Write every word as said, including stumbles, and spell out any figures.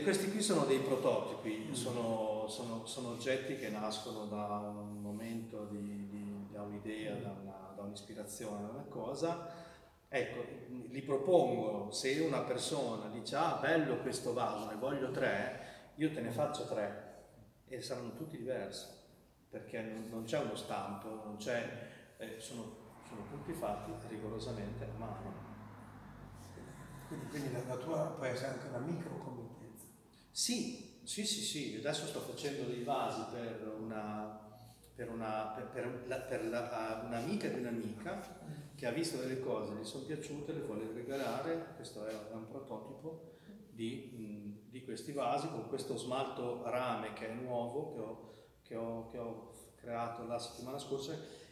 Questi qui sono dei prototipi, mm. sono, sono, sono oggetti che nascono da un momento, di, di, da un'idea, da, una, da un'ispirazione, da una cosa. Ecco, li propongo, se una persona dice ah bello questo vaso, ne voglio tre, io te ne faccio tre e saranno tutti diversi, perché non, non c'è uno stampo, non c'è, eh, sono, sono tutti fatti rigorosamente a mano. Quindi, quindi la, la tua può essere anche una microcommittenza. Sì, sì, sì, sì, adesso sto facendo dei vasi per una, per una, per, per la, per la, un'amica di un'amica che ha visto delle cose, gli sono piaciute, le vuole regalare. Questo è un prototipo di, di questi vasi con questo smalto rame che è nuovo, che ho, che ho, che ho creato la settimana scorsa,